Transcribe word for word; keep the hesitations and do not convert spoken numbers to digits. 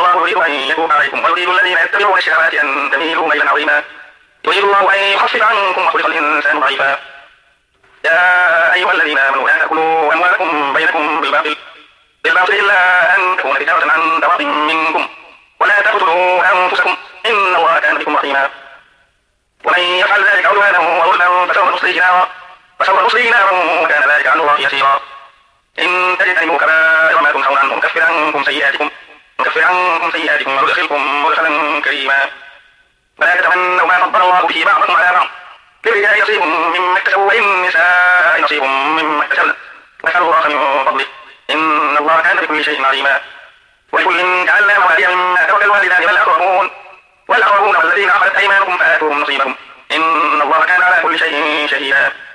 والله يريد أن يتوب عليكم ويريد الذين يتبعون الشهوات أن تميلوا ميلا عظيما يريد الله أن يخفف عنكم وخلق الإنسان ضعيفا يا أيها الذين آمنوا لا تأكلوا أموالكم بينكم بالباطل بالباطل إلا أن تكون تجارة عن تراض منكم ولا تقتلوا أنفسكم إن الله كان بكم رحيما ومن يفعل ذلك عدوانا وظلما فسوف نصليه نارا فسوف نصليه نارا وكان ذلك على الله يسيرا إن تجتنبوا كبائر ما تنهون عنه نكفر عنكم سيئاتكم نكفر عنكم سيئاتكم وندخلكم مدخلا كريما ولا تتمنوا ما فضل الله به بعضكم على بعض للرجال نصيب مما اكتسبوا وللنساء نصيب مما اكتسبن نسأل الله من فضله إن الله كان بكل شيء عليما ولكل جعلنا مواليا مما ترك الوالدان والأقربون والأقربون والذين عقدت أيمانكم فآتوهم نصيبهم إن الله كان على كل شيء شهيدا